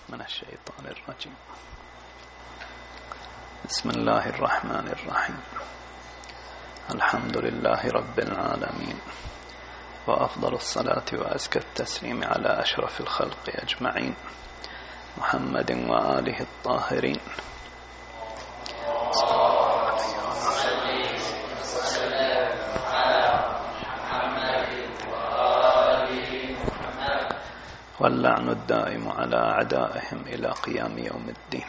من الشيطان الرجيم. بسم الله الرحمن الرحيم. الحمد لله رب العالمين، وأفضل الصلاة وأزكى التسليم على أشرف الخلق أجمعين، محمد وآله الطاهرين. واللعن الدائم على أعدائهم إلى قيام يوم الدين.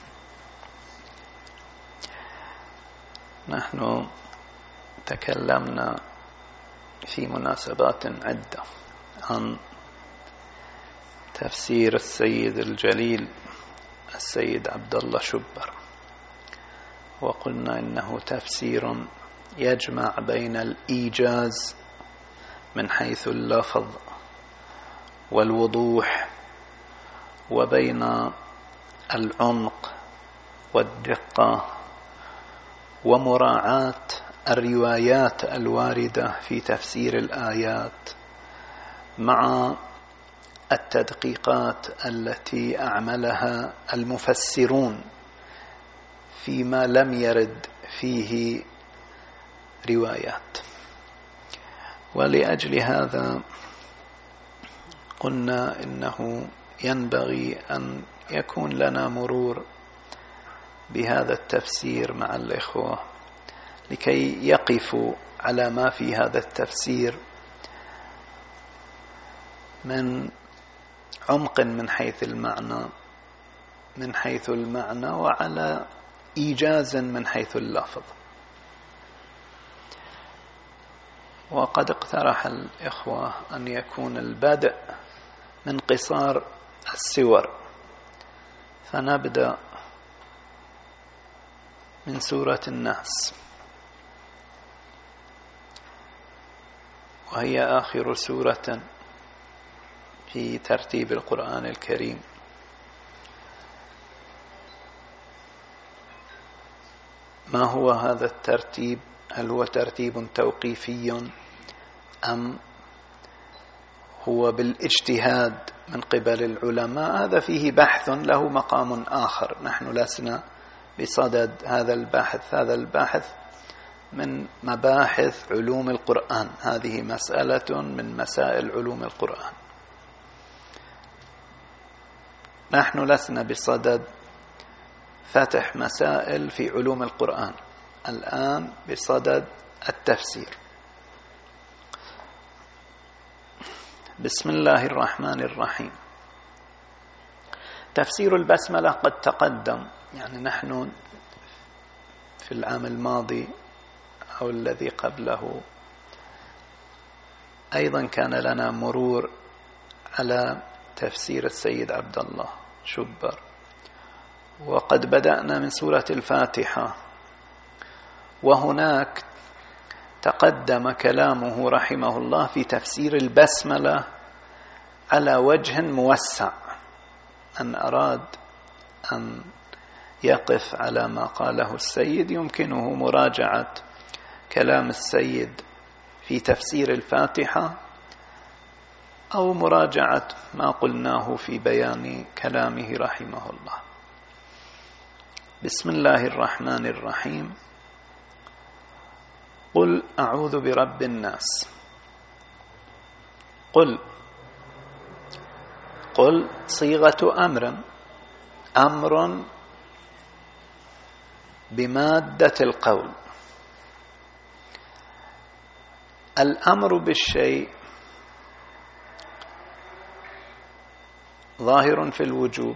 نحن تكلمنا في مناسبات عدة عن تفسير السيد الجليل السيد عبد الله شبر، وقلنا إنه تفسير يجمع بين الإيجاز من حيث اللفظ والوضوح، وبين العمق والدقة ومراعاة الروايات الواردة في تفسير الآيات مع التدقيقات التي أعملها المفسرون فيما لم يرد فيه روايات. ولأجل هذا قلنا إنه ينبغي أن يكون لنا مرور بهذا التفسير مع الإخوة لكي يقفوا على ما في هذا التفسير من عمق من حيث المعنى وعلى إيجاز من حيث اللفظ. وقد اقترح الإخوة أن يكون البدء من قصار السور، فنبدأ من سورة الناس، وهي آخر سورة في ترتيب القرآن الكريم. ما هو هذا الترتيب؟ هل هو ترتيب توقيفي أم هو بالاجتهاد من قبل العلماء؟ هذا فيه بحث له مقام آخر، نحن لسنا بصدد هذا البحث. هذا البحث من مباحث علوم القرآن، هذه مسألة من مسائل علوم القرآن. نحن لسنا بصدد فتح مسائل في علوم القرآن، الآن بصدد التفسير. بسم الله الرحمن الرحيم. تفسير البسملة قد تقدم، يعني نحن في العام الماضي أو الذي قبله أيضا كان لنا مرور على تفسير السيد عبد الله شبر، وقد بدأنا من سورة الفاتحة، وهناك تقدم كلامه رحمه الله في تفسير البسملة على وجه موسع. من أراد أن يقف على ما قاله السيد يمكنه مراجعة كلام السيد في تفسير الفاتحة أو مراجعة ما قلناه في بيان كلامه رحمه الله. بسم الله الرحمن الرحيم. قل أعوذ برب الناس. قل صيغة أمر بمادة القول. الأمر بالشيء ظاهر في الوجوب،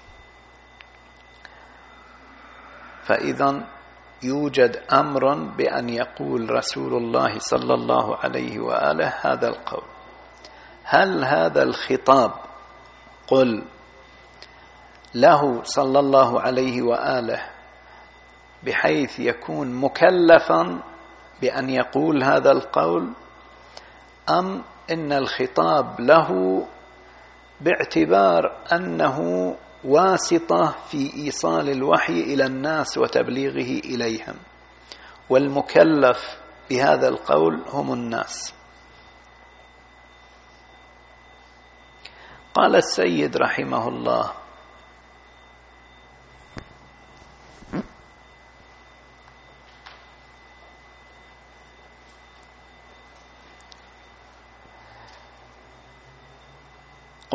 فإذا يوجد أمر بأن يقول رسول الله صلى الله عليه وآله هذا القول. هل هذا الخطاب قل له صلى الله عليه وآله بحيث يكون مكلفا بأن يقول هذا القول، أم إن الخطاب له باعتبار أنه واسطة في إيصال الوحي إلى الناس وتبليغه إليهم، والمكلف بهذا القول هم الناس؟ قال السيد رحمه الله: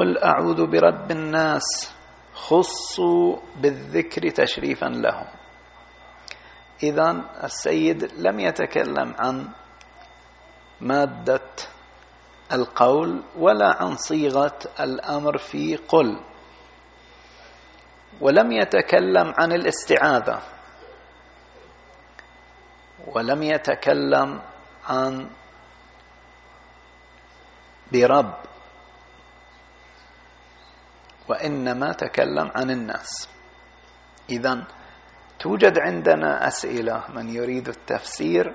قل أعوذ برب الناس خصوا بالذكر تشريفا لهم. إذن السيد لم يتكلم عن مادة القول ولا عن صيغة الأمر في قل، ولم يتكلم عن الاستعاذة، ولم يتكلم عن برب، وإنما تكلم عن الناس. إذن توجد عندنا أسئلة، من يريد التفسير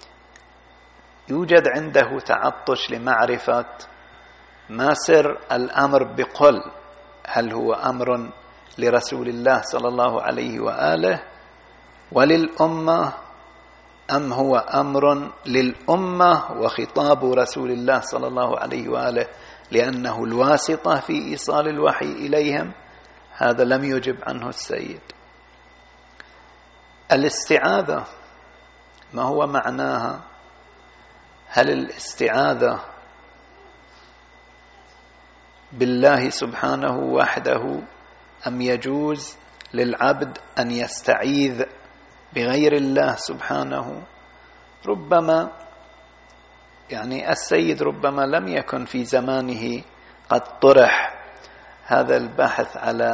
يوجد عنده تعطش لمعرفة ما سر الأمر بقل، هل هو أمر لرسول الله صلى الله عليه وآله وللأمة، أم هو أمر للأمة وخطاب رسول الله صلى الله عليه وآله لأنه الواسطة في إيصال الوحي إليهم؟ هذا لم يجب عنه السيد. الاستعاذة ما هو معناها؟ هل الاستعاذة بالله سبحانه وحده، أم يجوز للعبد أن يستعيذ بغير الله سبحانه؟ ربما السيد ربما لم يكن في زمانه قد طرح هذا البحث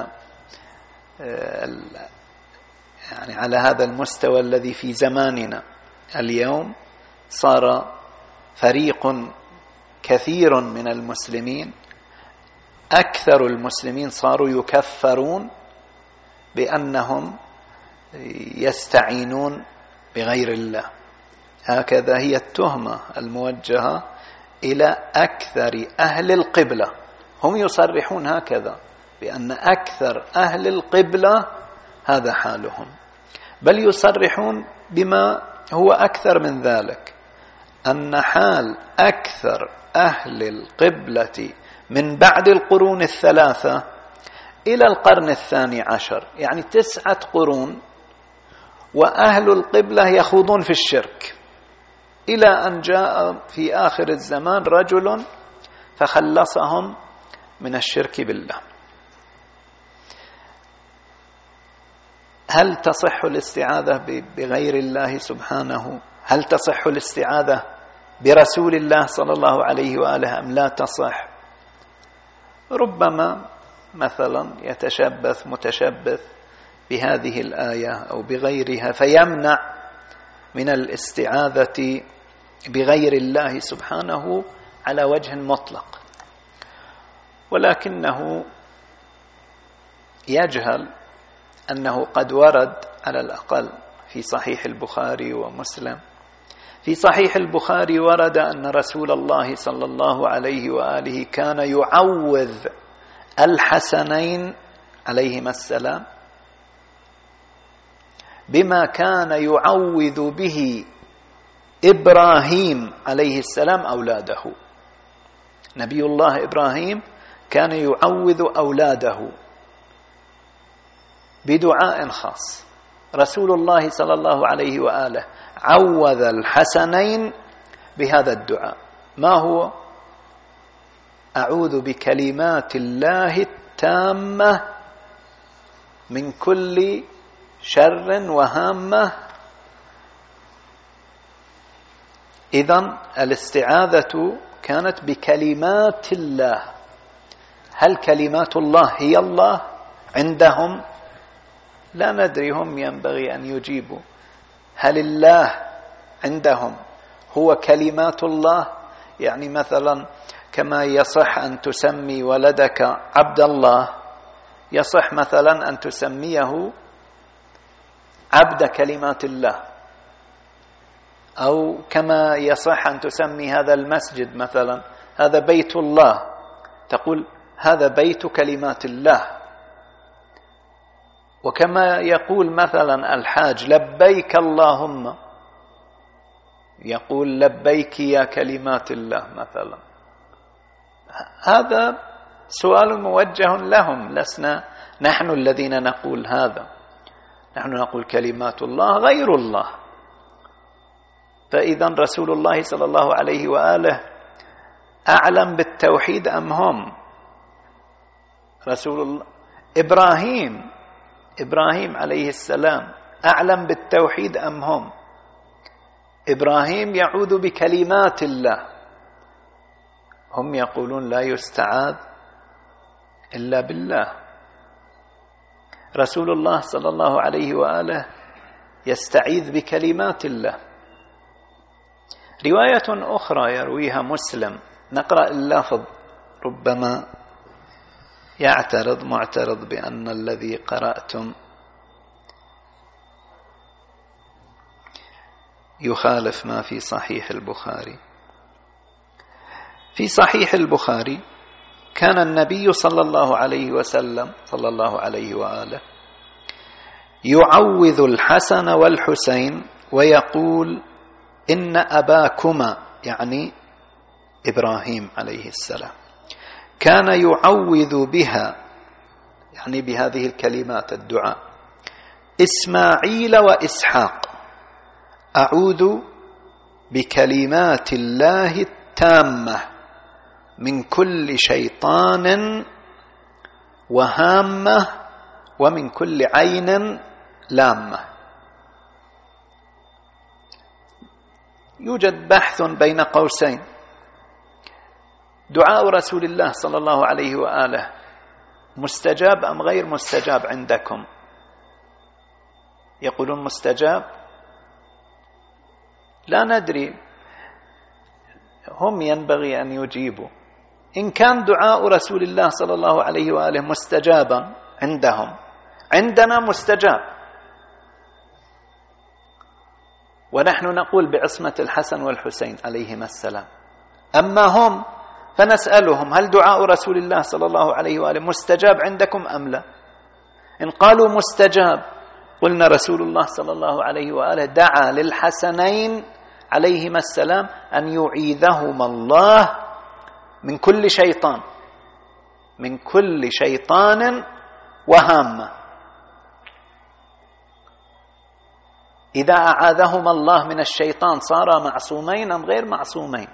على هذا المستوى الذي في زماننا. اليوم صار فريق كثير من المسلمين، أكثر المسلمين صاروا يكفرون بأنهم يستعينون بغير الله. هكذا هي التهمة الموجهة إلى أكثر أهل القبلة، هم يصرحون هكذا بأن أكثر أهل القبلة هذا حالهم، بل يصرحون بما هو أكثر من ذلك، أن حال أكثر أهل القبلة من بعد القرون الثلاثة إلى القرن 12، 9 قرون، وأهل القبلة يخوضون في الشرك، إلى أن جاء في آخر الزمان رجل فخلصهم من الشرك بالله. هل تصح الاستعاذة بغير الله سبحانه؟ هل تصح الاستعاذة برسول الله صلى الله عليه وآله أم لا تصح؟ ربما مثلا يتشبث متشبث بهذه الآية أو بغيرها فيمنع من الاستعاذة بغير الله سبحانه على وجه مطلق، ولكنه يجهل أنه قد ورد على الأقل في صحيح البخاري ومسلم. في صحيح البخاري ورد أن رسول الله صلى الله عليه وآله كان يعوذ الحسنين عليهما السلام بما كان يعوذ به إبراهيم عليه السلام أولاده. نبي الله إبراهيم كان يعوذ أولاده بدعاء خاص. رسول الله صلى الله عليه وآله عوذ الحسنين بهذا الدعاء، ما هو؟ أعوذ بكلمات الله التامة من كل شر وهامة. إذن الاستعاذة كانت بكلمات الله. هل كلمات الله هي الله عندهم؟ لا ندري، هم ينبغي أن يجيبوا. هل الله عندهم هو كلمات الله؟ مثلا كما يصح أن تسمي ولدك عبد الله، يصح مثلا أن تسميه عبد كلمات الله، أو كما يصح أن تسمي هذا المسجد مثلا هذا بيت الله، تقول هذا بيت كلمات الله. وكما يقول مثلا الحاج لبيك اللهم، يقول لبيك يا كلمات الله مثلا. هذا سؤال موجه لهم، لسنا نحن الذين نقول هذا، نحن نقول كلمات الله غير الله. فإذا رسول الله صلى الله عليه وآله أعلم بالتوحيد أم هم؟ رسول الله إبراهيم عليه السلام أعلم بالتوحيد أم هم؟ إبراهيم يعوذ بكلمات الله، هم يقولون لا يستعاذ إلا بالله. رسول الله صلى الله عليه وآله يستعيذ بكلمات الله. رواية أخرى يرويها مسلم، نقرأ اللفظ، ربما يعترض معترض بأن الذي قرأتم يخالف ما في صحيح البخاري. في صحيح البخاري كان النبي صلى الله عليه وسلم صلى الله عليه وآله يعوذ الحسن والحسين ويقول إن أباكما، يعني إبراهيم عليه السلام، كان يعوذ بها، يعني بهذه الكلمات الدعاء، إسماعيل وإسحاق: أعوذ بكلمات الله التامة من كل شيطان وهامة ومن كل عين لامة. يوجد بحث بين قوسين: دعاء رسول الله صلى الله عليه وآله مستجاب أم غير مستجاب عندكم؟ يقولون مستجاب، لا ندري، هم ينبغي أن يجيبوا. إن كان دعاء رسول الله صلى الله عليه وآله مستجابا عندهم، عندنا مستجاب، ونحن نقول بعصمة الحسن والحسين عليهما السلام. أما هم فنسألهم: هل دعاء رسول الله صلى الله عليه وآله مستجاب عندكم أم لا؟ إن قالوا مستجاب، قلنا رسول الله صلى الله عليه وآله دعا للحسنين عليهما السلام أن يعيذهما الله من كل شيطان، من كل شيطان وهامة. إذا أعاذهما الله من الشيطان صارا معصومين أم غير معصومين؟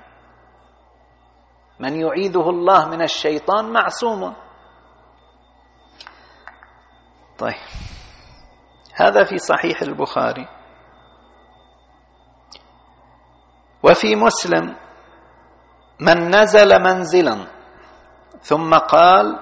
من يعيذه الله من الشيطان معصوم. طيب، هذا في صحيح البخاري. وفي مسلم: من نزل منزلا ثم قال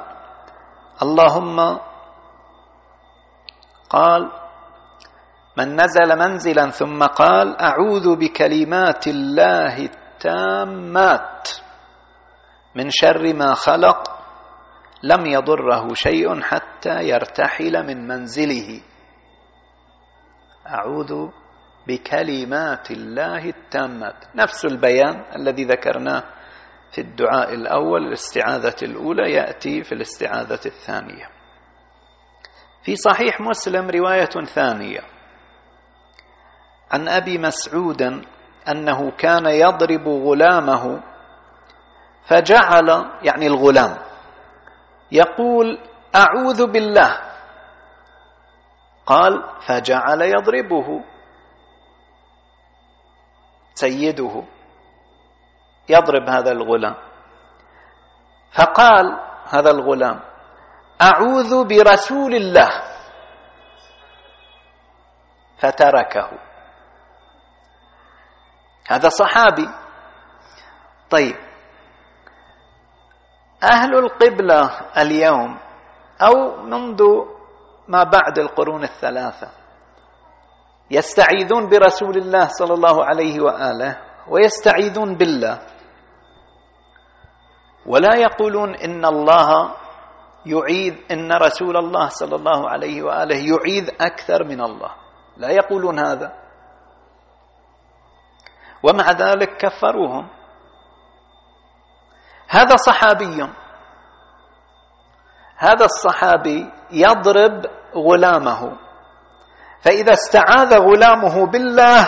من نزل منزلا ثم قال أعوذ بكلمات الله التامات من شر ما خلق لم يضره شيء حتى يرتحل من منزله. أعوذ بكلمات الله التامات، نفس البيان الذي ذكرناه في الدعاء الأول، الاستعاذة الأولى، يأتي في الاستعاذة الثانية. في صحيح مسلم رواية ثانية عن أبي مسعود أنه كان يضرب غلامه فجعل، يعني الغلام، يقول أعوذ بالله، قال فجعل يضربه سيده، يضرب هذا الغلام، فقال هذا الغلام أعوذ برسول الله، فتركه. هذا صحابي. طيب، أهل القبلة اليوم أو منذ ما بعد القرون الثلاثة يستعيذون برسول الله صلى الله عليه وآله ويستعيذون بالله، ولا يقولون إن الله يعيذ، إن رسول الله صلى الله عليه وآله يعيذ أكثر من الله، لا يقولون هذا، ومع ذلك كفروهم. هذا صحابي، هذا الصحابي يضرب غلامه، فإذا استعاذ غلامه بالله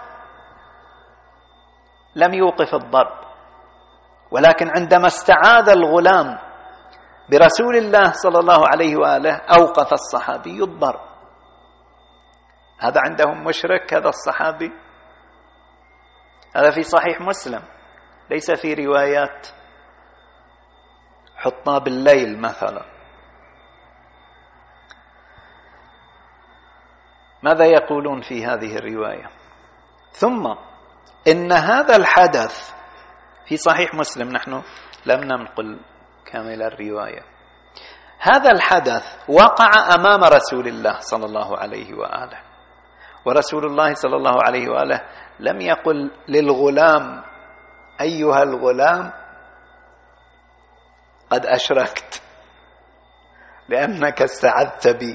لم يوقف الضرب، ولكن عندما استعاذ الغلام برسول الله صلى الله عليه وآله أوقف الصحابي الضرب. هذا عندهم مشرك هذا الصحابي. هذا في صحيح مسلم، ليس في روايات حطاب الليل مثلا. ماذا يقولون في هذه الرواية؟ ثم إن هذا الحدث في صحيح مسلم، نحن لم ننقل كامل الرواية، هذا الحدث وقع أمام رسول الله صلى الله عليه وآله، ورسول الله صلى الله عليه وآله لم يقل للغلام أيها الغلام قد أشركت لأنك استعذت بي.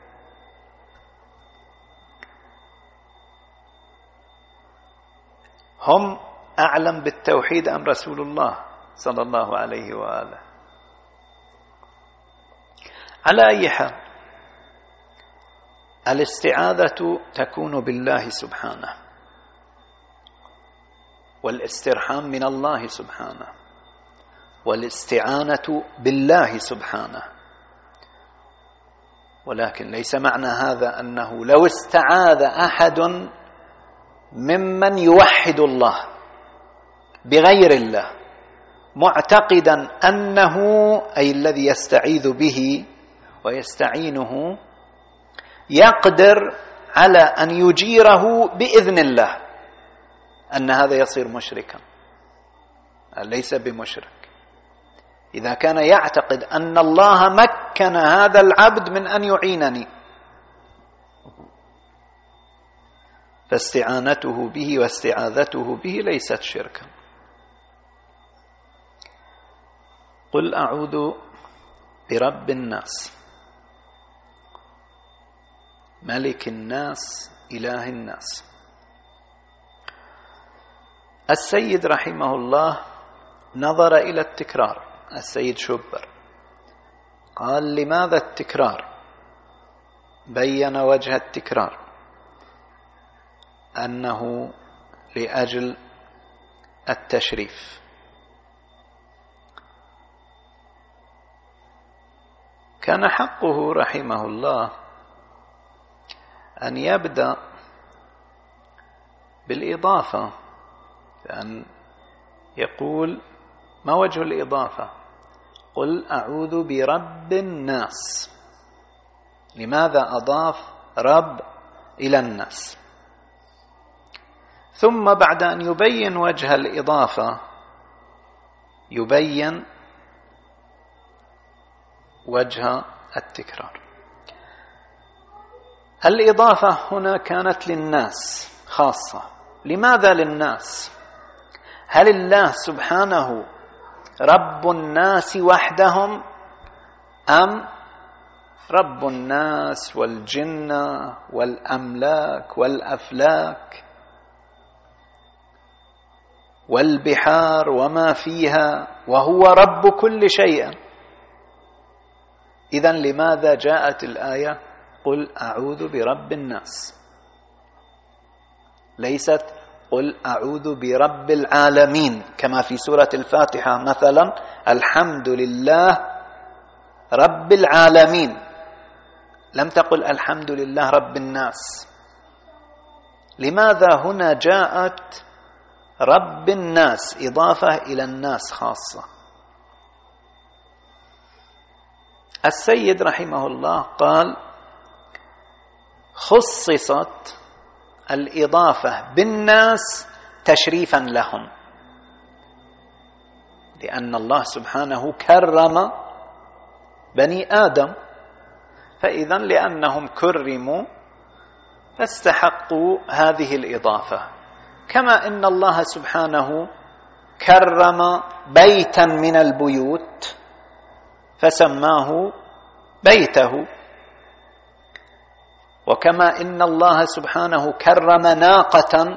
هم أعلم بالتوحيد أم رسول الله صلى الله عليه وآله؟ على أي حال، الاستعاذة تكون بالله سبحانه، والاسترحام من الله سبحانه، والاستعانة بالله سبحانه. ولكن ليس معنى هذا أنه لو استعاذ أحد ممن يوحد الله بغير الله معتقدا أنه أي الذي يستعيذ به ويستعينه يقدر على أن يجيره بإذن الله، أن هذا يصير مشركا. ليس بمشرك إذا كان يعتقد أن الله مكن هذا العبد من أن يعينني، فاستعانته به واستعاذته به ليست شركا. قل أعوذ برب الناس ملك الناس إله الناس. السيد رحمه الله نظر إلى التكرار، السيد شبر قال لماذا التكرار؟ بين وجه التكرار أنه لأجل التشريف. كان حقه رحمه الله أن يبدأ بالإضافة، أن يقول ما وجه الإضافة؟ قل أعوذ برب الناس. لماذا أضاف رب إلى الناس؟ ثم بعد أن يبين وجه الإضافة يبين وجه التكرار. الإضافة هنا كانت للناس خاصة. لماذا للناس؟ هل الله سبحانه رب الناس وحدهم أم رب الناس والجنة والأملاك والأفلاك والبحار وما فيها، وهو رب كل شيء؟ إذن لماذا جاءت الآية قل أعوذ برب الناس؟ ليست قل أعوذ برب العالمين كما في سورة الفاتحة مثلا، الحمد لله رب العالمين. لم تقل الحمد لله رب الناس. لماذا هنا جاءت رب الناس إضافة إلى الناس خاصة؟ السيد رحمه الله قال خصصت الإضافة بالناس تشريفا لهم، لأن الله سبحانه كرم بني آدم، فإذا لأنهم كرموا فاستحقوا هذه الإضافة. كما إن الله سبحانه كرم بيتا من البيوت فسماه بيته، وكما إن الله سبحانه كرم ناقة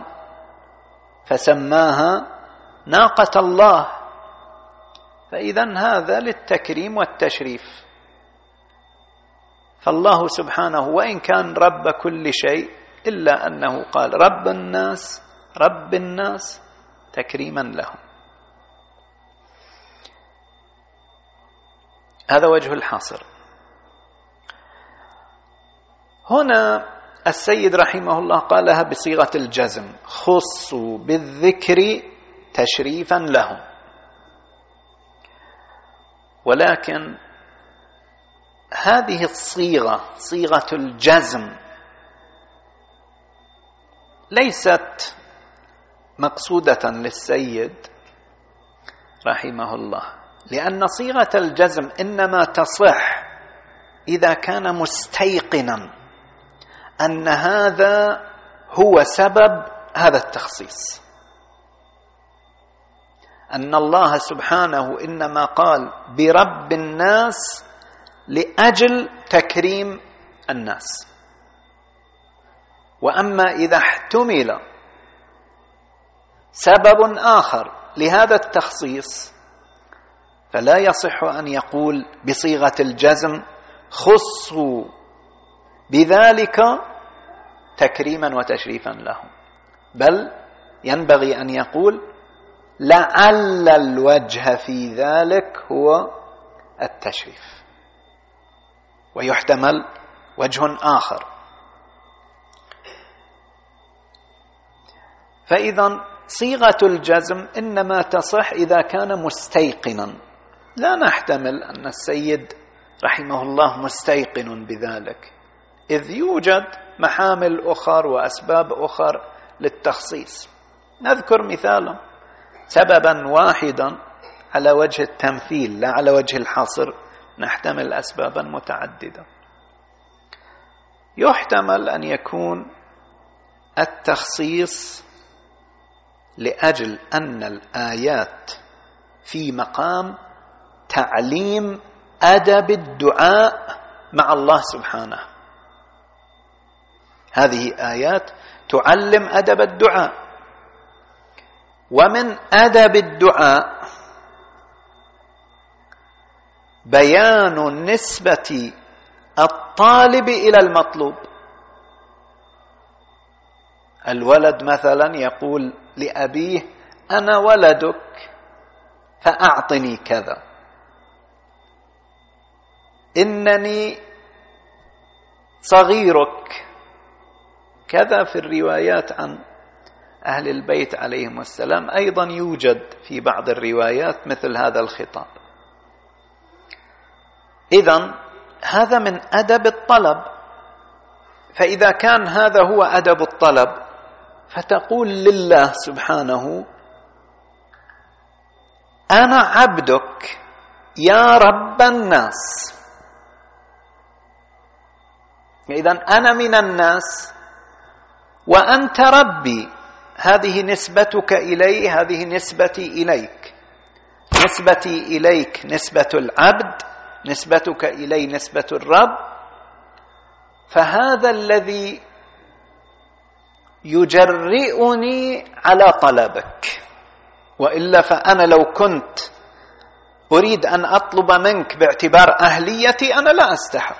فسماها ناقة الله، فإذا هذا للتكريم والتشريف. فالله سبحانه وإن كان رب كل شيء إلا أنه قال رب الناس رب الناس تكريما لهم. هذا وجه الحاصر. هنا السيد رحمه الله قالها بصيغة الجزم، خصوا بالذكر تشريفا لهم. ولكن هذه الصيغة صيغة الجزم ليست مقصودة للسيد رحمه الله، لأن صيغة الجزم إنما تصح إذا كان مستيقنا أن هذا هو سبب هذا التخصيص، أن الله سبحانه إنما قال برب الناس لأجل تكريم الناس. وأما إذا احتمل سبب آخر لهذا التخصيص فلا يصح أن يقول بصيغة الجزم خصوا بذلك تكريما وتشريفا لهم، بل ينبغي أن يقول لعل الوجه في ذلك هو التشريف، ويحتمل وجه آخر. فإذا صيغة الجزم إنما تصح إذا كان مستيقنا، لا نحتمل أن السيد رحمه الله مستيقن بذلك، إذ يوجد محامل أخر وأسباب أخر للتخصيص. نذكر مثالا، سببا واحدا على وجه التمثيل لا على وجه الحصر، نحتمل أسبابا متعددة. يحتمل أن يكون التخصيص لأجل أن الآيات في مقام تعليم أدب الدعاء مع الله سبحانه، هذه آيات تعلم أدب الدعاء، ومن أدب الدعاء بيان نسبة الطالب إلى المطلوب. الولد مثلا يقول لأبيه أنا ولدك فأعطني كذا، إنني صغيرك، كذا في الروايات عن أهل البيت عليهم السلام. أيضا يوجد في بعض الروايات مثل هذا الخطاب. إذن هذا من أدب الطلب، فإذا كان هذا هو أدب الطلب فتقول لله سبحانه أنا عبدك يا رب الناس، إذن أنا من الناس وأنت ربي، هذه نسبتك إلي، هذه نسبتي إليك، نسبتي إليك نسبة العبد، نسبتك إلي نسبة الرب. فهذا الذي يجرئني على طلبك، وإلا فأنا لو كنت أريد أن أطلب منك باعتبار أهليتي أنا لا أستحق،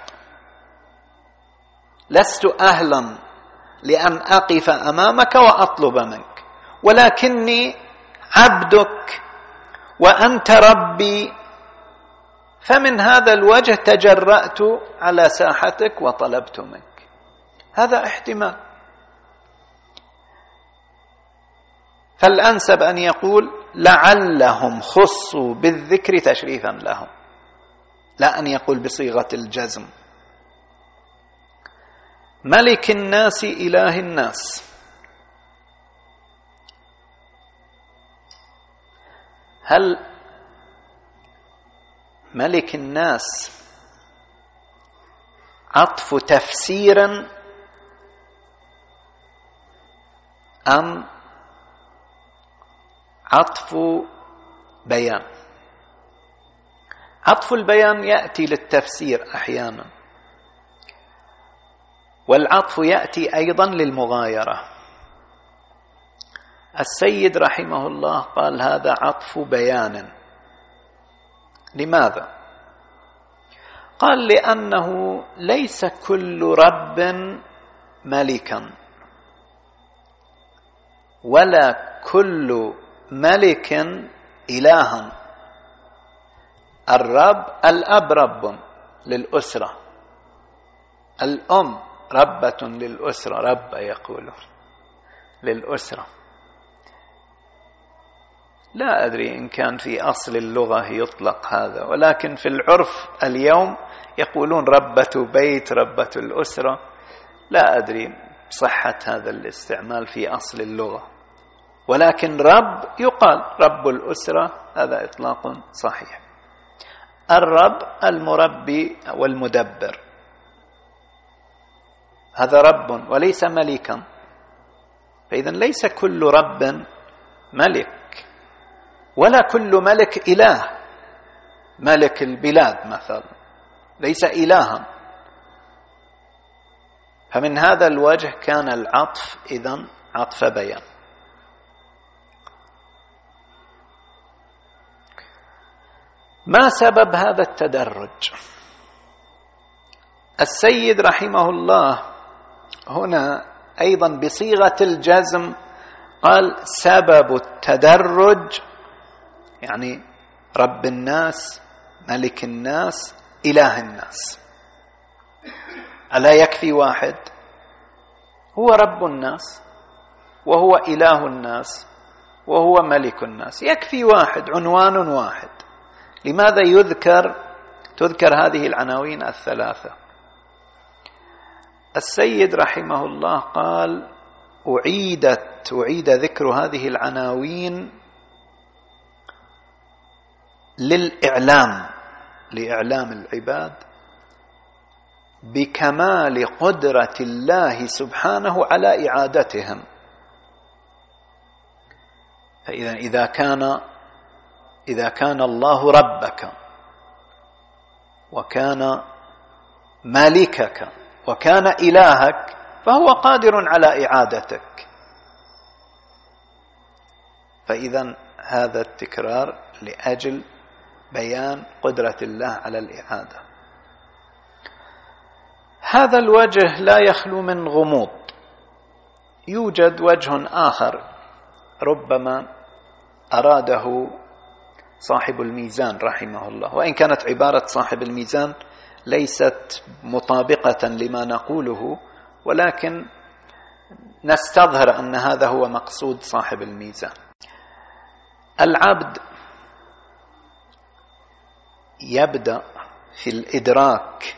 لست أهلا لأن أقف أمامك وأطلب منك، ولكني عبدك وأنت ربي، فمن هذا الوجه تجرأت على ساحتك وطلبت منك. هذا احتمال. فالأنسب أن يقول لعلهم خصوا بالذكر تشريفا لهم، لا أن يقول بصيغة الجزم. ملك الناس إله الناس، هل ملك الناس عطف تفسير أم عطف بيان؟ عطف البيان يأتي للتفسير أحيانا، والعطف يأتي أيضا للمغايرة. السيد رحمه الله قال هذا عطف بيان. لماذا؟ قال لأنه ليس كل رب ملكا، ولا كل ملك إلها. الأب رب للأسرة، الأم ربة للأسرة، رب يقولون للأسرة. لا أدري إن كان في أصل اللغة يطلق هذا، ولكن في العرف اليوم يقولون ربة بيت، ربة الأسرة. لا أدري صحة هذا الاستعمال في أصل اللغة، ولكن رب يقال رب الأسرة، هذا إطلاق صحيح. الرب المربي والمدبر، هذا رب وليس ملكا، فإذا ليس كل رب ملك، ولا كل ملك إله. ملك البلاد مثلا ليس إلها. فمن هذا الوجه كان العطف إذن عطف بيان. ما سبب هذا التدرج؟ السيد رحمه الله هنا أيضا بصيغة الجزم قال سبب التدرج، يعني رب الناس، ملك الناس، إله الناس. ألا يكفي واحد؟ هو رب الناس وهو إله الناس وهو ملك الناس، يكفي واحد، عنوان واحد. لماذا تذكر هذه العناوين الثلاثة؟ السيد رحمه الله قال أعيد ذكر هذه العناوين لإعلام العباد بكمال قدرة الله سبحانه على إعادتهم. فإذا إذا كان الله ربك وكان مالكك وكان إلهك، فهو قادر على إعادتك. فإذا هذا التكرار لأجل بيان قدرة الله على الإعادة. هذا الوجه لا يخلو من غموض. يوجد وجه آخر ربما أراده صاحب الميزان رحمه الله، وإن كانت عبارة صاحب الميزان ليست مطابقة لما نقوله، ولكن نستظهر أن هذا هو مقصود صاحب الميزان. العبد يبدأ في الإدراك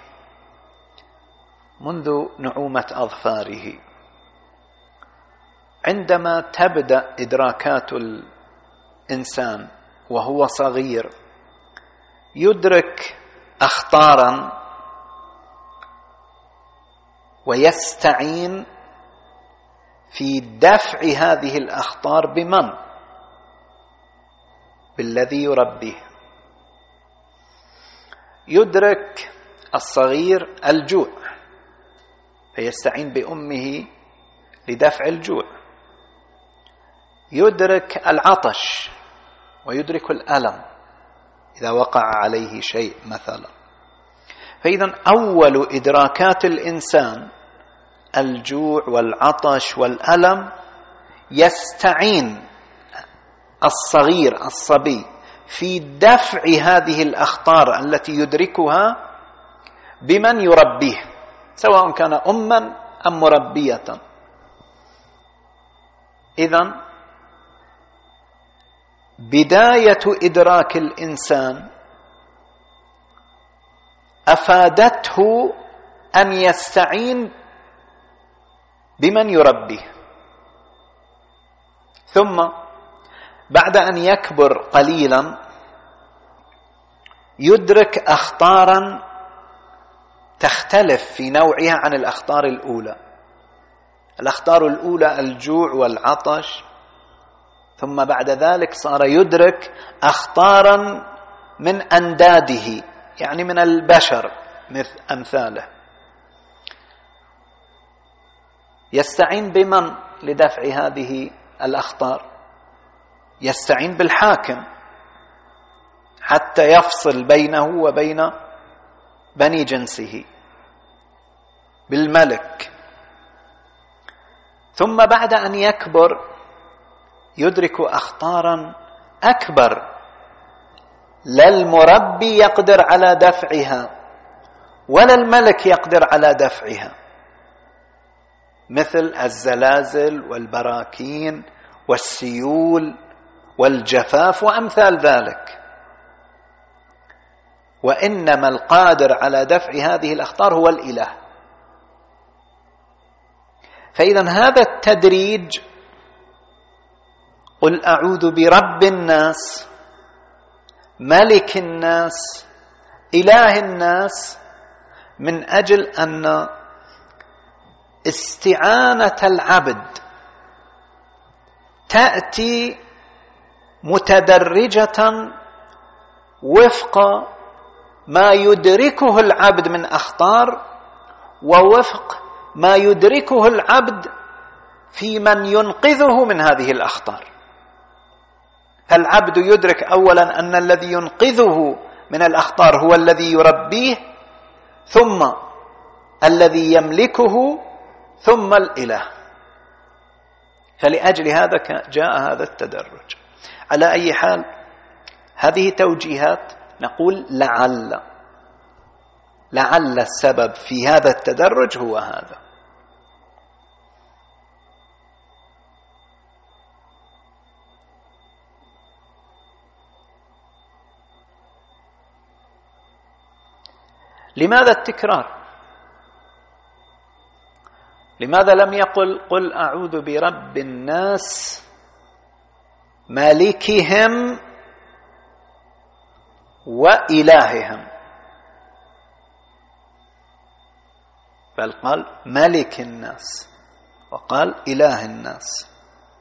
منذ نعومة أظفاره. عندما تبدأ إدراكات الإنسان وهو صغير يدرك أخطارا ويستعين في دفع هذه الأخطار بمن؟ بالذي يربيه. يدرك الصغير الجوع فيستعين بأمه لدفع الجوع. يدرك العطش ويدرك الألم إذا وقع عليه شيء مثلا. فإذا أول إدراكات الإنسان الجوع والعطش والألم، يستعين الصغير الصبي في دفع هذه الأخطار التي يدركها بمن يربيه، سواء كان أما أم مربية. إذن بداية إدراك الإنسان أفادته أن يستعين بمن يربيه، ثم بعد أن يكبر قليلا يدرك أخطارا تختلف في نوعها عن الأخطار الأولى. الأخطار الأولى الجوع والعطش، ثم بعد ذلك صار يدرك أخطارا من أنداده، يعني من البشر مثل أمثاله. يستعين بمن لدفع هذه الأخطار؟ يستعين بالحاكم حتى يفصل بينه وبين بني جنسه، بالملك. ثم بعد أن يكبر يدرك أخطارا أكبر لا المربي يقدر على دفعها ولا الملك يقدر على دفعها، مثل الزلازل والبراكين والسيول والجفاف وأمثال ذلك. وإنما القادر على دفع هذه الأخطار هو الإله. فإذا هذا التدريج، قل أعوذ برب الناس ملك الناس إله الناس، من أجل أن استعانة العبد تأتي متدرجة وفق ما يدركه العبد من أخطار، ووفق ما يدركه العبد في من ينقذه من هذه الأخطار. فالعبد يدرك أولا أن الذي ينقذه من الأخطار هو الذي يربيه، ثم الذي يملكه، ثم الإله. فلأجل هذا جاء هذا التدرج. على أي حال هذه توجيهات، نقول لعل السبب في هذا التدرج هو هذا. لماذا التكرار؟ لماذا لم يقل قل أعوذ برب الناس مالكهم وإلههم، بل قال ملك الناس وقال إله الناس؟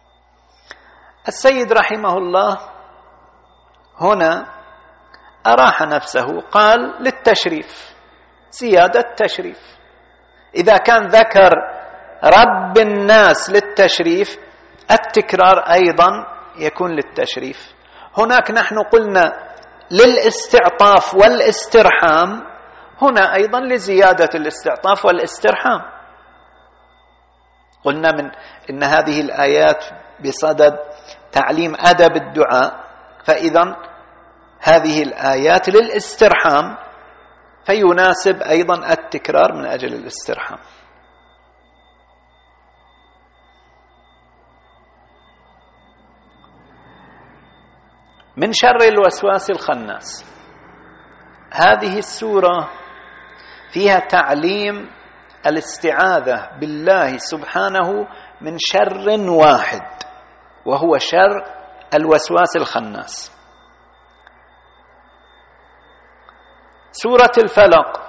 السيد رحمه الله هنا أراح نفسه، قال للتشريف، زيادة تشريف. إذا كان ذكر رب الناس للتشريف، التكرار أيضا يكون للتشريف. هناك نحن قلنا للاستعطاف والاسترحام، هنا أيضا لزيادة الاستعطاف والاسترحام. قلنا إن هذه الآيات بصدد تعليم أدب الدعاء، فإذا هذه الآيات للاسترحام، فيناسب أيضا التكرار من أجل الاسترحام. من شر الوسواس الخناس. هذه السورة فيها تعليم الاستعاذة بالله سبحانه من شر واحد، وهو شر الوسواس الخناس. سورة الفلق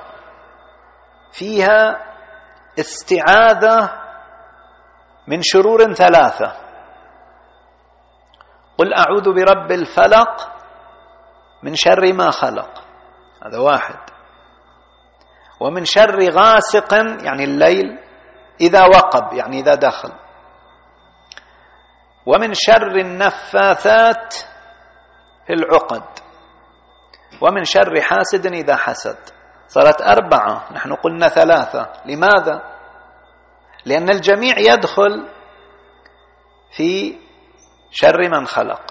فيها استعاذة من شرور ثلاثة. قل أعوذ برب الفلق من شر ما خلق، هذا واحد. ومن شر غاسق يعني الليل إذا وقب يعني إذا دخل. ومن شر النفاثات في العقد. ومن شر حاسد إذا حسد. صارت 4، نحن قلنا 3. لماذا؟ لأن الجميع يدخل في شر من خلق.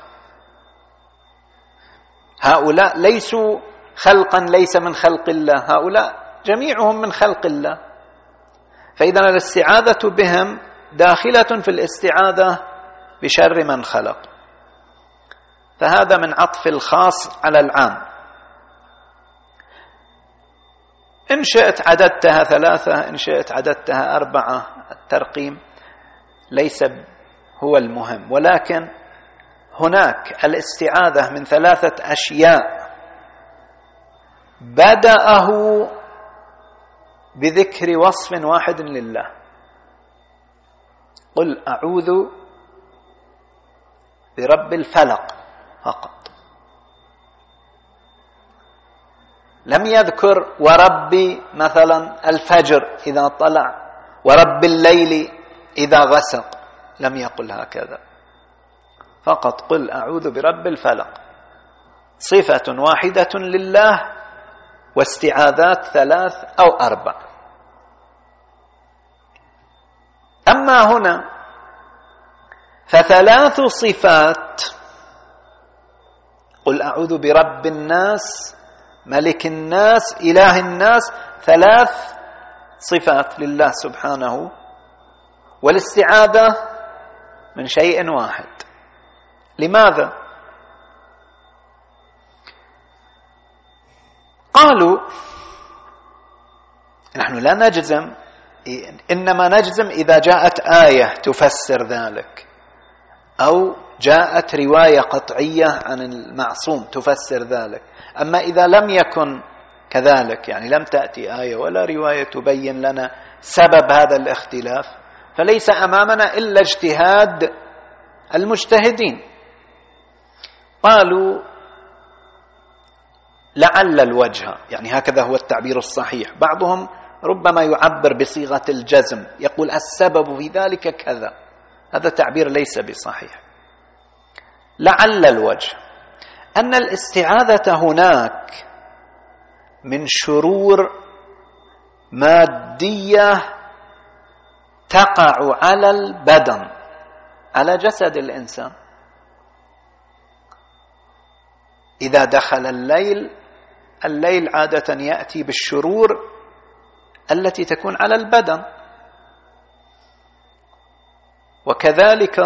هؤلاء ليسوا خلقا ليس من خلق الله، هؤلاء جميعهم من خلق الله. فإذا الاستعاذة بهم داخلة في الاستعاذة بشر من خلق. فهذا من عطف الخاص على العام. إن شئت عددتها 3، إن شئت عددتها 4، الترقيم ليس هو المهم، ولكن هناك الاستعاذة من 3 أشياء بدأه بذكر وصف واحد لله. قل أعوذ برب الفلق فقط، لم يذكر ورب مثلا الفجر إذا طلع، ورب الليل إذا غسق، لم يقل هكذا، فقط قل أعوذ برب الفلق. صفة واحدة لله، واستعاذات 3 أو 4. أما هنا ف3 صفات، قل أعوذ برب الناس ملك الناس إله الناس، 3 صفات لله سبحانه، والاستعاذة من شيء واحد. لماذا؟ قالوا نحن لا نجزم إنما نجزم إذا جاءت آية تفسر ذلك، أو جاءت رواية قطعية عن المعصوم تفسر ذلك. أما إذا لم يكن كذلك، يعني لم تأتي آية ولا رواية تبين لنا سبب هذا الاختلاف، فليس أمامنا إلا اجتهاد المجتهدين. قالوا لعل الوجه، يعني هكذا هو التعبير الصحيح. بعضهم ربما يعبر بصيغة الجزم، يقول السبب في ذلك كذا، هذا تعبير ليس بصحيح. لعل الوجه أن الاستعاذة هناك من شرور مادية تقع على البدن، على جسد الإنسان. إذا دخل الليل عادة يأتي بالشرور التي تكون على البدن. وكذلك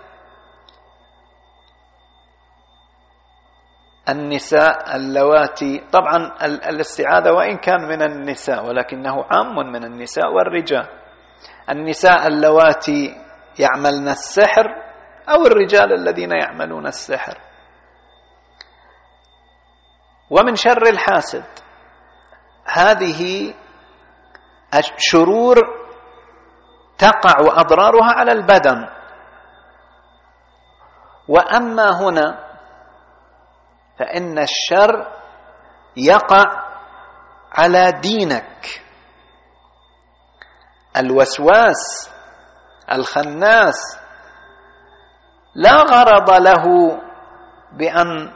النساء اللواتي، طبعا الاستعاذة وإن كان من النساء ولكنه عام من النساء والرجال. النساء اللواتي يعملن السحر أو الرجال الذين يعملون السحر. ومن شر الحاسد، هذه الشرور تقع أضرارها على البدن. وأما هنا فإن الشر يقع على دينك. الوسواس الخناس لا غرض له بأن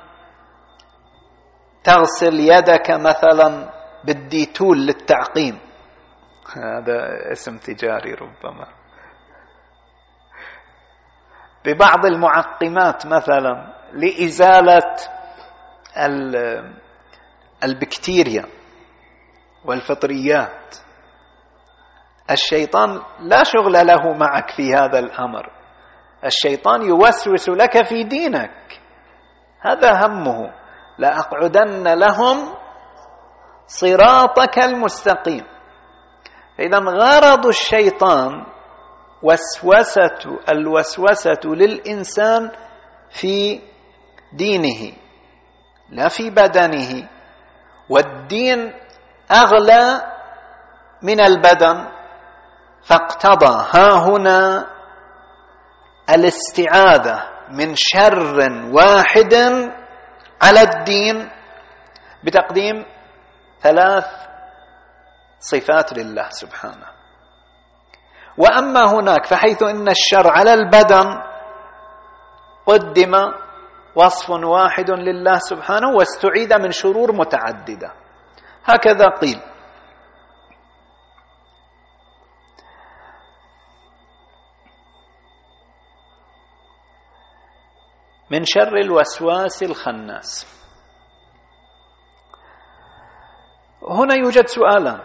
تغسل يدك مثلا بالديتول للتعقيم، هذا اسم تجاري ربما، ببعض المعقمات مثلا لإزالة البكتيريا والفطريات. الشيطان لا شغل له معك في هذا الأمر، الشيطان يوسوس لك في دينك، هذا همه. لأقعدن لهم صراطك المستقيم. إذا غرض الشيطان الوسوسة للإنسان في دينه لا في بدنه، والدين أغلى من البدن، فاقتضى ها هنا الاستعاذة من شر واحد على الدين بتقديم 3 صفات لله سبحانه. وأما هناك فحيث إن الشر على البدن قدم وصف واحد لله سبحانه واستعيذ من شرور متعددة، هكذا قيل. من شر الوسواس الخناس. هنا يوجد سؤالان: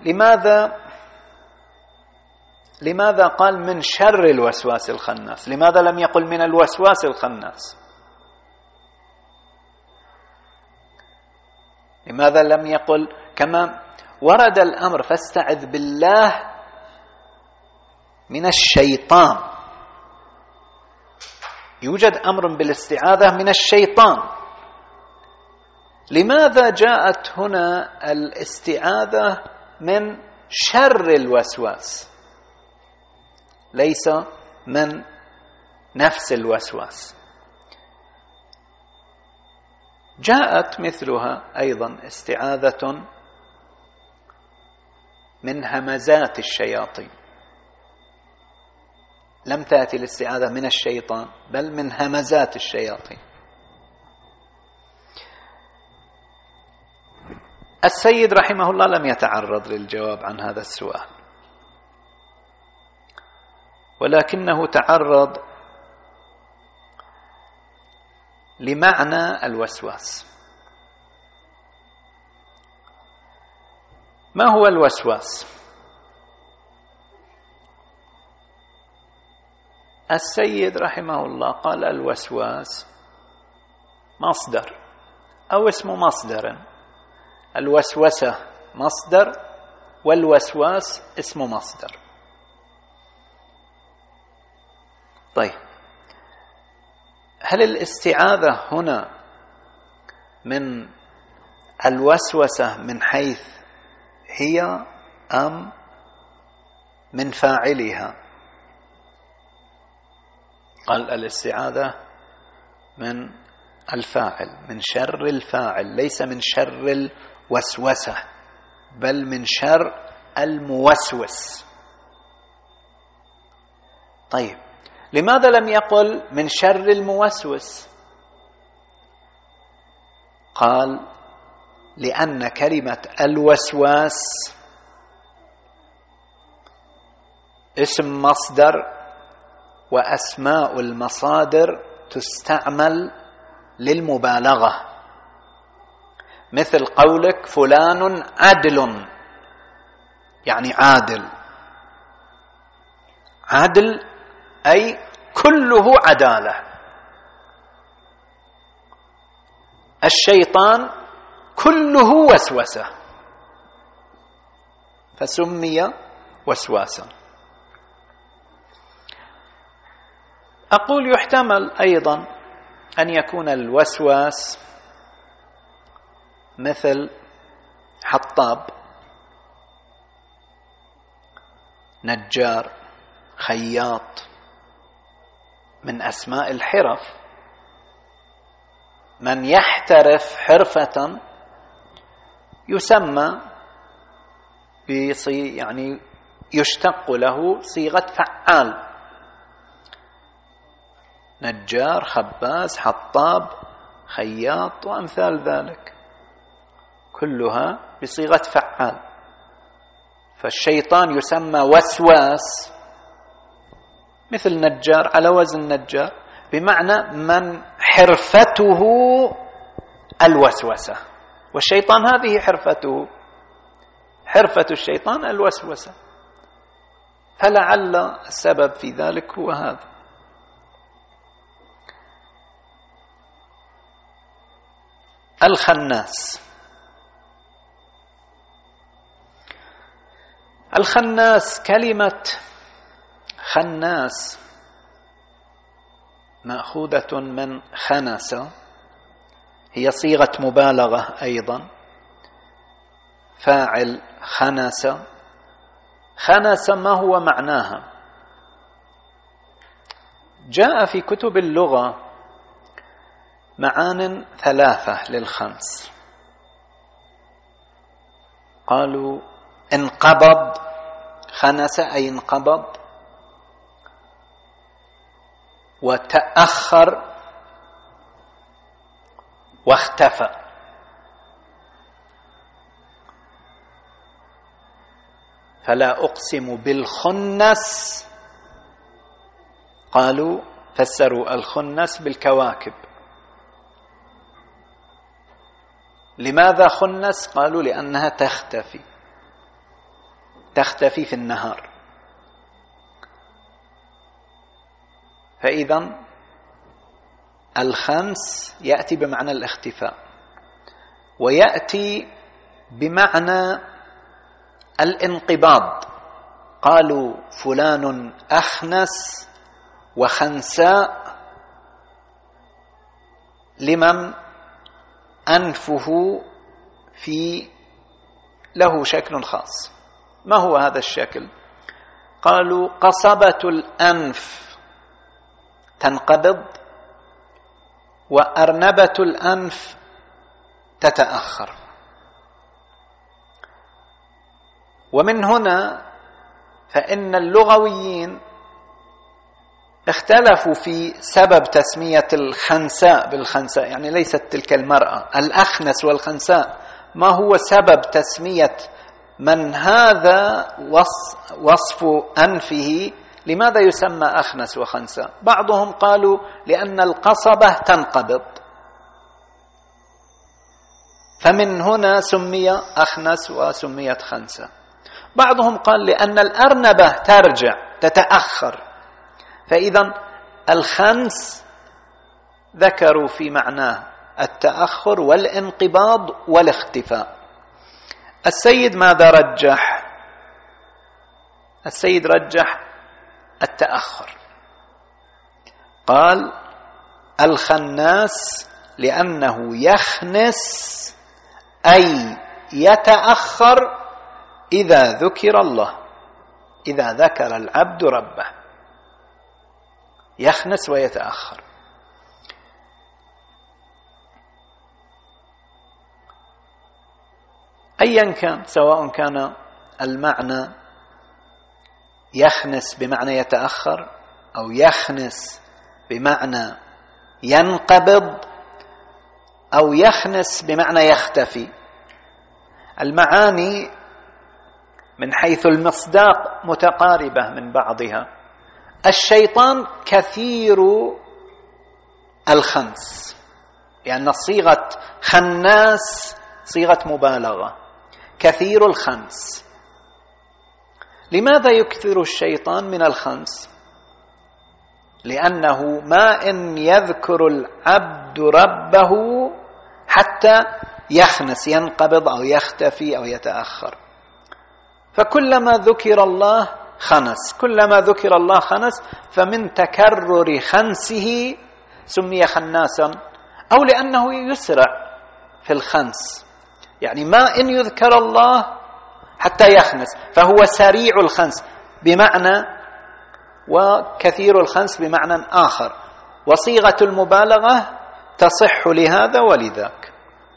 لماذا قال من شر الوسواس الخناس؟ لماذا لم يقل من الوسواس الخناس؟ لماذا لم يقل كما ورد الأمر فاستعذ بالله من الشيطان؟ يوجد أمر بالاستعاذة من الشيطان، لماذا جاءت هنا الاستعاذة من شر الوسواس ليس من نفس الوسواس؟ جاءت مثلها أيضا استعاذة من همزات الشياطين، لم تأتي الاستعاذة من الشيطان بل من همزات الشياطين. السيد رحمه الله لم يتعرض للجواب عن هذا السؤال، ولكنه تعرض لمعنى الوسواس. ما هو الوسواس؟ السيد رحمه الله قال الوسواس مصدر أو اسم مصدر. الوسوسة مصدر والوسواس اسم مصدر. طيب، هل الاستعاذة هنا من الوسوسة من حيث هي أم من فاعلها؟ قال الاستعاذة من الفاعل، من شر الفاعل، ليس من شر الوسوسة بل من شر الموسوس. طيب، لماذا لم يقل من شر الموسوس؟ قال لأن كلمة الوسواس اسم مصدر، وأسماء المصادر تستعمل للمبالغة، مثل قولك فلان عدل، يعني عادل. عدل أي كله عدالة. الشيطان كله وسوسة فسمي وسواسا. أقول يحتمل أيضا أن يكون الوسواس مثل حطاب، نجار، خياط، من أسماء الحرف. من يحترف حرفة يسمى يعني يشتق له صيغة فعال، نجار، خباز، حطاب، خياط وأمثال ذلك، كلها بصيغة فعال. فالشيطان يسمى وسواس مثل نجار، على وزن نجار، بمعنى من حرفته الوسوسة، والشيطان هذه حرفته، حرفة الشيطان الوسوسة، فلعل السبب في ذلك هو هذا. الخناس. الخناس، كلمة خناس مأخوذة من خنس، هي صيغة مبالغة أيضا، فاعل خنس. خنس ما هو معناها؟ جاء في كتب اللغة معان ثلاثة للخنس. قالوا انقبض، خنس أي انقبض، وتأخر، واختفى. فلا أقسم بالخنس، قالوا فسروا الخنس بالكواكب. لماذا خنس؟ قالوا لأنها تختفي في النهار. فإذا الخنس يأتي بمعنى الاختفاء، ويأتي بمعنى الانقباض. قالوا فلان أخنس وخنساء لمن أنفه له شكل خاص. ما هو هذا الشكل؟ قالوا قصبة الأنف تنقبض، وأرنبة الأنف تتأخر. ومن هنا فإن اللغويين اختلفوا في سبب تسمية الخنساء بالخنساء، يعني ليست تلك المرأة، الأخنس والخنساء. ما هو سبب تسمية من هذا وصف أنفه؟ لماذا يسمى أخنس وخنساء؟ بعضهم قالوا لأن القصبة تنقبض، فمن هنا سمي أخنس وسميت خنساء. بعضهم قال لأن الأرنبة ترجع تتأخر، فإذا الخنس ذكروا في معناه التأخر والانقباض والاختفاء. السيد ماذا رجح؟ السيد رجح التأخر، قال الخناس لأنه يخنس أي يتأخر إذا ذكر الله، إذا ذكر العبد ربه يخنس ويتأخر. أيا كان، سواء كان المعنى يخنس بمعنى يتأخر أو يخنس بمعنى ينقبض أو يخنس بمعنى يختفي، المعاني من حيث المصداق متقاربة من بعضها. الشيطان كثير الخنس، لأن صيغة خناس صيغة مبالغة، كثير الخنس. لماذا يكثر الشيطان من الخنس؟ لأنه ما إن يذكر العبد ربه حتى يخنس، ينقبض أو يختفي أو يتأخر. فكلما ذكر الله خنس، كلما ذكر الله خنس، فمن تكرر خنسه سمي خناسا، أو لأنه يسرع في الخنس، يعني ما إن يذكر الله حتى يخنس، فهو سريع الخنس بمعنى، وكثير الخنس بمعنى آخر، وصيغة المبالغة تصح لهذا ولذاك.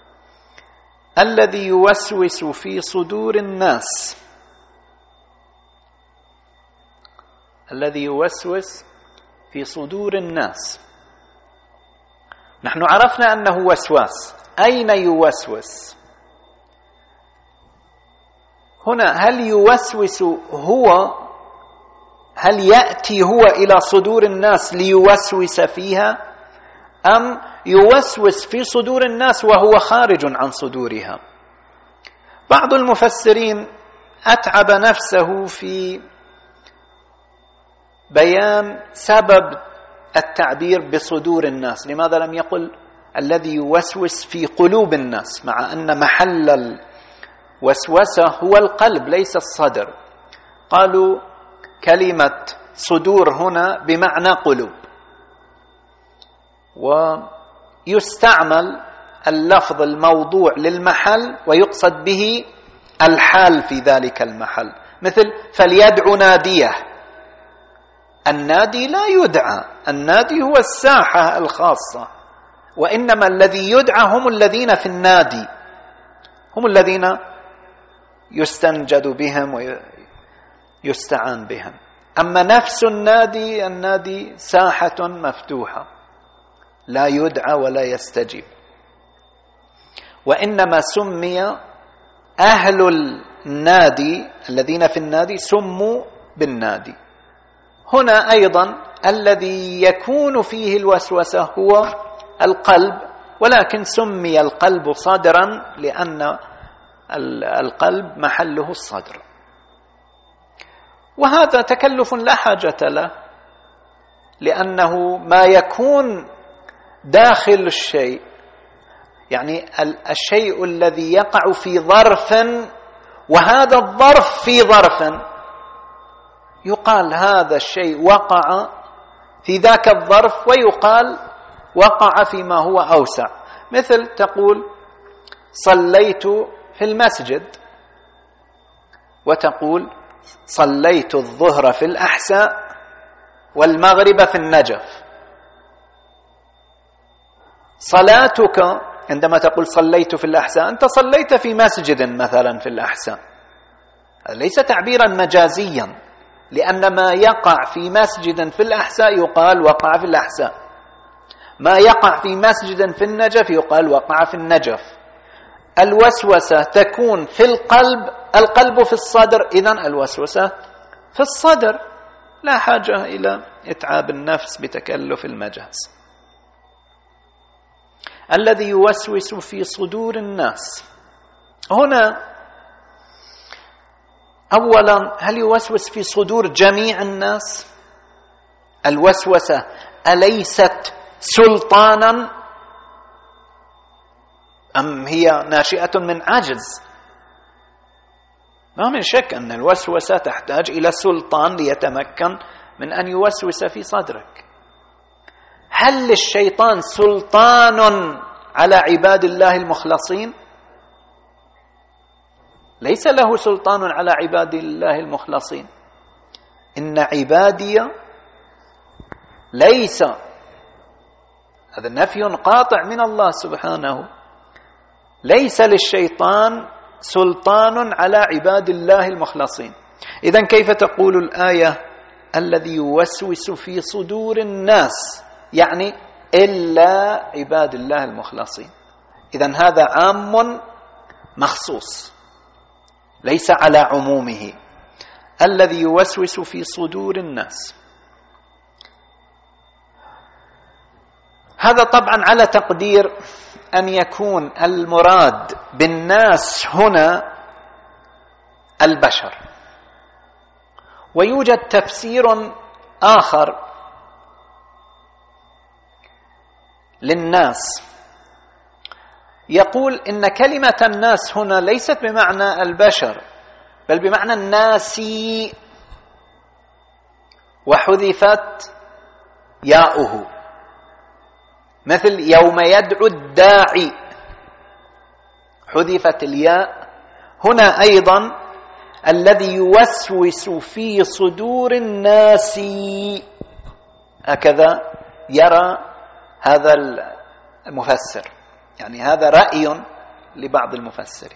الذي يوسوس في صدور الناس، الذي يوسوس في صدور الناس، نحن عرفنا أنه وسواس. أين يوسوس هنا؟ هل يوسوس هو، هل يأتي هو إلى صدور الناس ليوسوس فيها، أم يوسوس في صدور الناس وهو خارج عن صدورها؟ بعض المفسرين أتعب نفسه في بيان سبب التعبير بصدور الناس، لماذا لم يقل الذي يوسوس في قلوب الناس، مع أن محل الوسوسة هو القلب ليس الصدر. قالوا كلمة صدور هنا بمعنى قلوب، ويستعمل اللفظ الموضوع للمحل ويقصد به الحال في ذلك المحل، مثل فليدعو ناديه. النادي لا يدعى، النادي هو الساحة الخاصة، وإنما الذي يدعى هم الذين في النادي، هم الذين يستنجد بهم ويستعان بهم. أما نفس النادي، النادي ساحة مفتوحة لا يدعى ولا يستجيب، وإنما سمي أهل النادي الذين في النادي سموا بالنادي. هنا أيضا الذي يكون فيه الوسوسة هو القلب، ولكن سمي القلب صدرا لأن القلب محله الصدر، وهذا تكلف لا حاجة له، لأنه ما يكون داخل الشيء، يعني الشيء الذي يقع في ظرف وهذا الظرف في ظرف، يقال هذا الشيء وقع في ذاك الظرف، ويقال وقع فيما هو أوسع. مثل تقول صليت في المسجد، وتقول صليت الظهر في الأحساء والمغرب في النجف. صلاتك عندما تقول صليت في الأحساء، أنت صليت في مسجد مثلا في الأحساء، ليس تعبيرا مجازيا، لأن ما يقع في مسجد في الأحساء يقال وقع في الأحساء، ما يقع في مسجد في النجف يقال وقع في النجف. الوسوسة تكون في القلب، القلب في الصدر، إذن الوسوسة في الصدر، لا حاجة إلى إتعاب النفس بتكلف المجاز. الذي يوسوس في صدور الناس هنا، أولا هل يوسوس في صدور جميع الناس؟ الوسوسة أليست سلطانا أم هي ناشئة من عجز؟ ما من شك أن الوسوسة تحتاج إلى سلطان ليتمكن من أن يوسوس في صدرك. هل للشيطان سلطان على عباد الله المخلصين؟ ليس له سلطان على عباد الله المخلصين. إن عبادي ليس، هذا نفي قاطع من الله سبحانه، ليس للشيطان سلطان على عباد الله المخلصين. إذن كيف تقول الآية الذي يوسوس في صدور الناس، يعني إلا عباد الله المخلصين؟ إذن هذا عام مخصوص ليس على عمومه، الذي يوسوس في صدور الناس. هذا طبعا على تقدير أن يكون المراد بالناس هنا البشر. ويوجد تفسير آخر للناس يقول إن كلمة الناس هنا ليست بمعنى البشر بل بمعنى الناسي، وحذفت ياؤه، مثل يوم يدعو الداعي حذفت الياء. هنا أيضا الذي يوسوس في صدور الناس، هكذا يرى هذا المفسر، يعني هذا رأي لبعض المفسرين.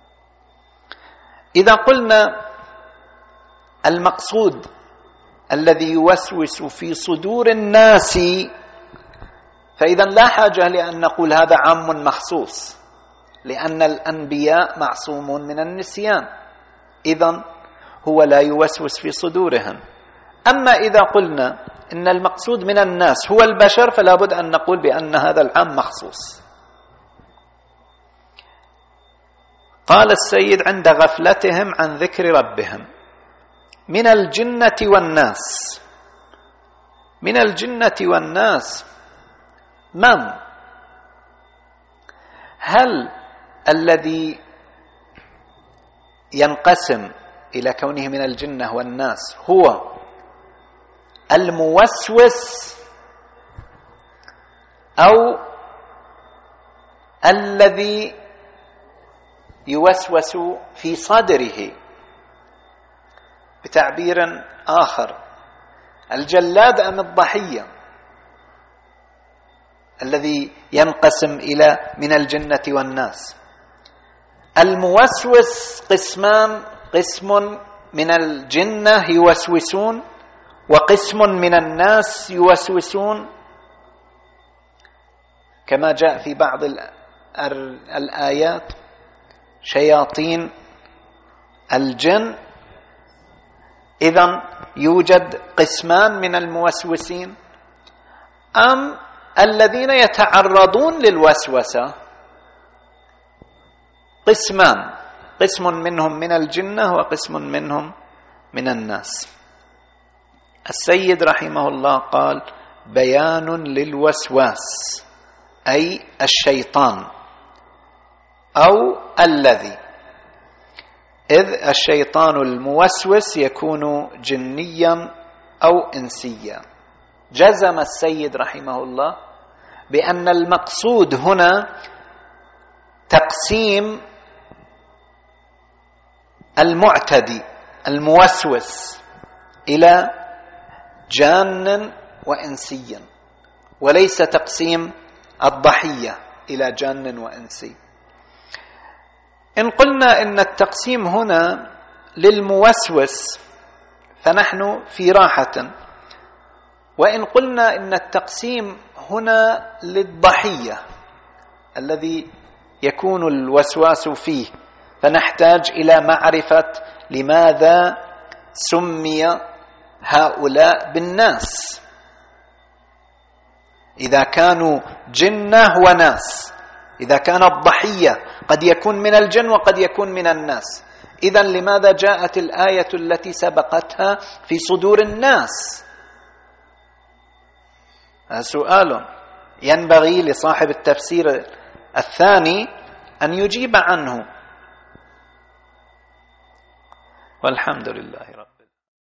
إذا قلنا المقصود الذي يوسوس في صدور الناس، فإذا لا حاجة لأن نقول هذا عام مخصوص، لأن الأنبياء معصومون من النسيان، إذن هو لا يوسوس في صدورهم. أما إذا قلنا إن المقصود من الناس هو البشر، فلا بد أن نقول بأن هذا العام مخصوص. قال السيد عند غفلتهم عن ذكر ربهم من الجنة والناس. من الجنة والناس من؟ هل الذي ينقسم إلى كونه من الجنة والناس هو الموسوس، أو الذي يوسوس في صدره؟ بتعبير آخر، الجلاد أم الضحية الذي ينقسم إلى من الجنة والناس؟ الموسوس قسمان، قسم من الجنة يوسوسون وقسم من الناس يوسوسون، كما جاء في بعض الآيات شياطين الجن. إذن يوجد قسمان من الموسوسين، أم الذين يتعرضون للوسوسة قسمان، قسم منهم من الجنة وقسم منهم من الناس. السيد رحمه الله قال بيان للوسواس، أي الشيطان أو الذي، إذ الشيطان الموسوس يكون جنيا أو إنسيا. جزم السيد رحمه الله بأن المقصود هنا تقسيم المعتدي الموسوس إلى جان وإنسيا، وليس تقسيم الضحية إلى جان وإنسي. إن قلنا إن التقسيم هنا للموسوس فنحن في راحة، وإن قلنا إن التقسيم هنا للضحية الذي يكون الوسواس فيه، فنحتاج إلى معرفة لماذا سمي هؤلاء بالناس إذا كانوا جنة وناس. إذا كان الضحية قد يكون من الجن وقد يكون من الناس، إذن لماذا جاءت الآية التي سبقتها في صدور الناس؟ هذا سؤال ينبغي لصاحب التفسير الثاني أن يجيب عنه. والحمد لله رب